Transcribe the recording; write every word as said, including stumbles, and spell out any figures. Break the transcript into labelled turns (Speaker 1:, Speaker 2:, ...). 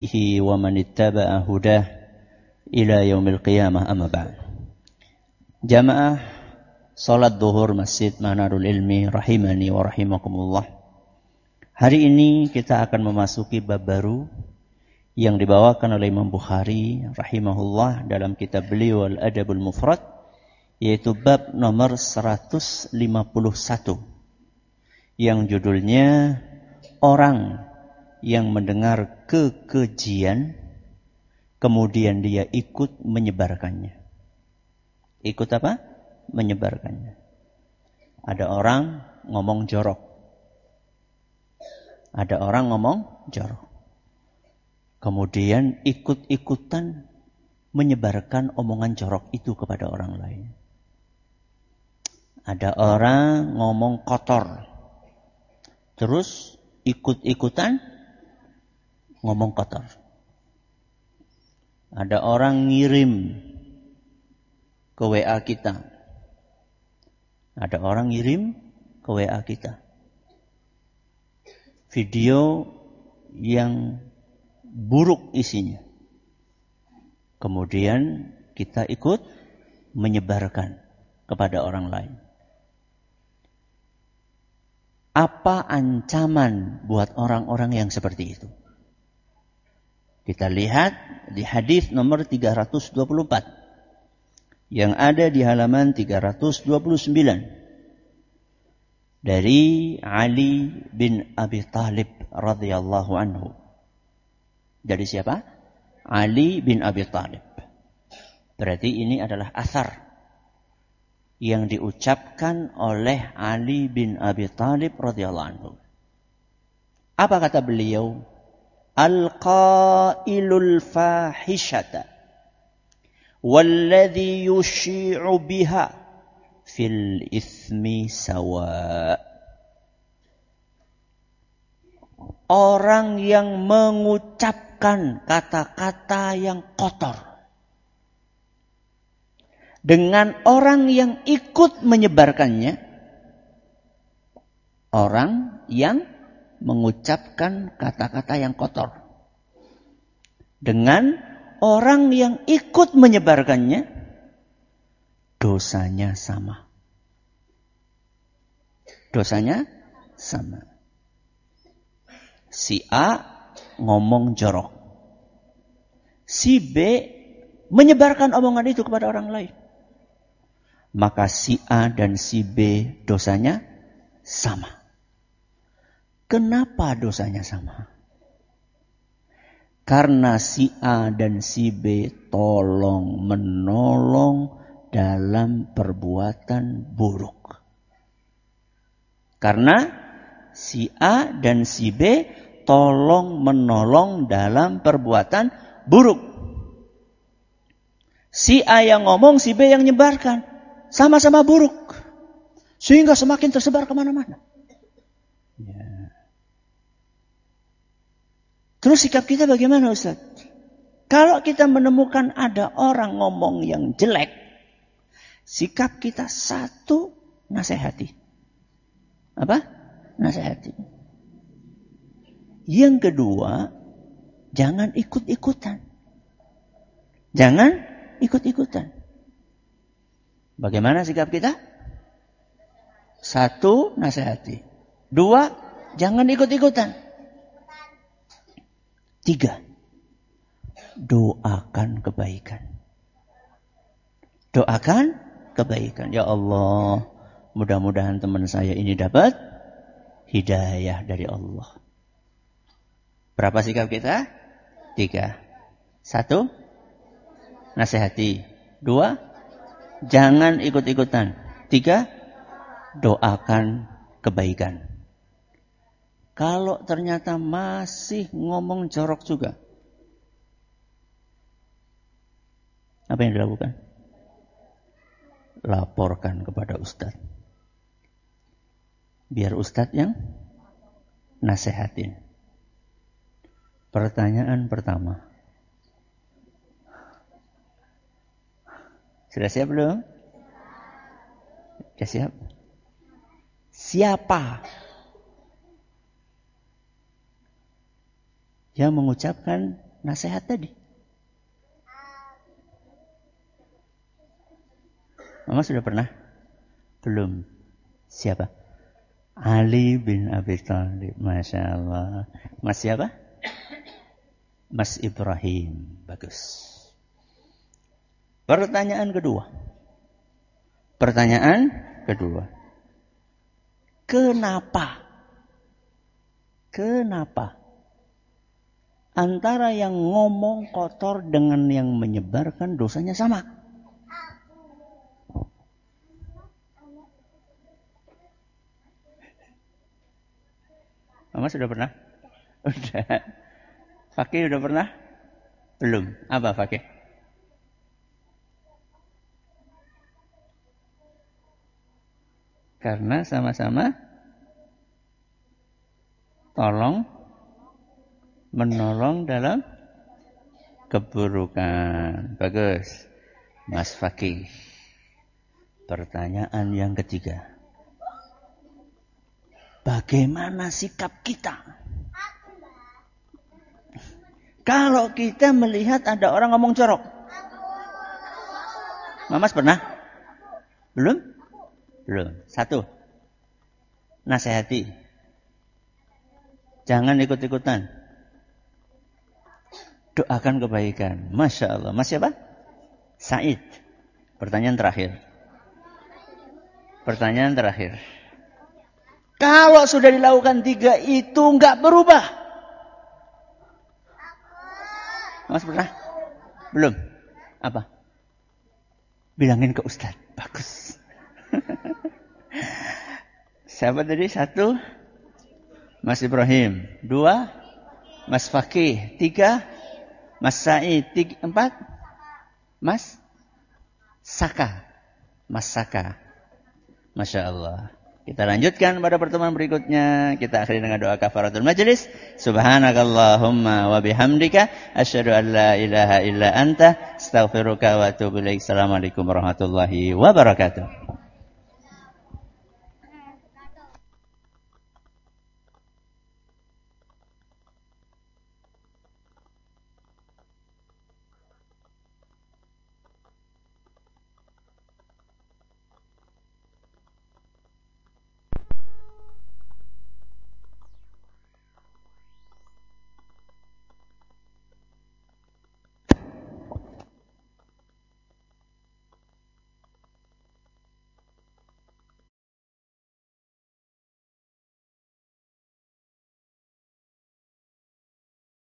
Speaker 1: wa man ittaba'a hudah ila yaumil qiyamah, amma ba'd. Jamaah salat zuhur Masjid Manarul Ilmi rahimani wa rahimakumullah. Hari ini kita akan memasuki bab baru yang dibawakan oleh Imam Bukhari rahimahullah dalam kitab beliau Al-Adabul Mufrad, yaitu bab nomor seratus lima puluh satu yang judulnya orang yang mendengar kekejian kemudian dia ikut menyebarkannya. Ikut apa? Menyebarkannya. Ada orang ngomong jorok. Ada orang ngomong jorok. Kemudian ikut-ikutan menyebarkan omongan jorok itu kepada orang lain. Ada orang ngomong kotor. Terus ikut-ikutan ngomong kotor. Ada orang ngirim ke W A kita. Ada orang ngirim ke W A kita video yang buruk isinya. Kemudian kita ikut menyebarkan kepada orang lain. Apa ancaman buat orang-orang yang seperti itu? Kita lihat di hadis nomor tiga ratus dua puluh empat yang ada di halaman tiga ratus dua puluh sembilan dari Ali bin Abi Thalib radhiyallahu anhu. Dari siapa? Ali bin Abi Thalib. Berarti ini adalah athar yang diucapkan oleh Ali bin Abi Thalib radhiyallahu anhu. Apa kata beliau? Al-qailul fahishata walladhi yushi'u biha fil ithmi sawa. Orang yang mengucapkan kata-kata yang kotor dengan orang yang ikut menyebarkannya. Orang yang mengucapkan kata-kata yang kotor dengan orang yang ikut menyebarkannya, dosanya sama. Dosanya sama. Si A ngomong jorok. Si B menyebarkan omongan itu kepada orang lain. Maka si A dan si B dosanya sama. Kenapa dosanya sama? Karena si A dan si B tolong menolong dalam perbuatan buruk. Karena si A dan si B tolong menolong dalam perbuatan buruk. Si A yang ngomong, si B yang nyebarkan. Sama-sama buruk. Sehingga semakin tersebar kemana-mana. Ya. Terus sikap kita bagaimana, Ustaz? Kalau kita menemukan ada orang ngomong yang jelek, sikap kita satu, nasihati. Apa? Nasihati. Yang kedua, jangan ikut-ikutan. Jangan ikut-ikutan. Bagaimana sikap kita? Satu, nasihati. Dua, jangan ikut-ikutan. Tiga, doakan kebaikan. Doakan kebaikan. Ya Allah, mudah-mudahan teman saya ini dapat hidayah dari Allah. Berapa sikap kita? Tiga. Satu, nasihati. Dua, jangan ikut-ikutan. Tiga, doakan kebaikan. Kalau ternyata masih ngomong jorok juga, apa yang dilakukan? Laporkan kepada Ustadz. Biar Ustadz yang nasehatin. Pertanyaan pertama. Sudah siap belum? Sudah siap? Siapa yang mengucapkan nasihat tadi. Mama sudah pernah? Belum. Siapa? Ali bin Abi Thalib. Masya Allah. Mas siapa? Mas Ibrahim. Bagus. Pertanyaan kedua. Pertanyaan kedua. Kenapa? Kenapa? Antara yang ngomong kotor dengan yang menyebarkan dosanya sama. Mama sudah pernah? Udah. Fakih udah pernah? Belum. Apa Fakih? Karena sama-sama tolong menolong dalam keburukan. Bagus. Mas Fakih. Pertanyaan yang ketiga. Bagaimana sikap kita? Kalau kita melihat ada orang ngomong jorok. Mamas pernah? Belum? Belum. Satu. Nasihati. Jangan ikut-ikutan. Doakan kebaikan. Masya Allah. Mas siapa? Said. Pertanyaan terakhir. Pertanyaan terakhir. Kalau sudah dilakukan tiga itu enggak berubah. Mas pernah? Belum? Apa? Bilangin ke Ustaz. Bagus. Siapa tadi? Satu. Mas Ibrahim. Dua. Mas Fakih. Tiga. Mas Said. Tiga. Empat. Mas Saka. Mas Saka. Masya Allah. Kita lanjutkan pada pertemuan berikutnya. Kita akhiri dengan doa kafaratul majlis. Subhanakallahumma wa bihamdika asyhadu an la ilaha illa anta astaghfiruka wa atubu ilaik. Assalamualaikum warahmatullahi wabarakatuh.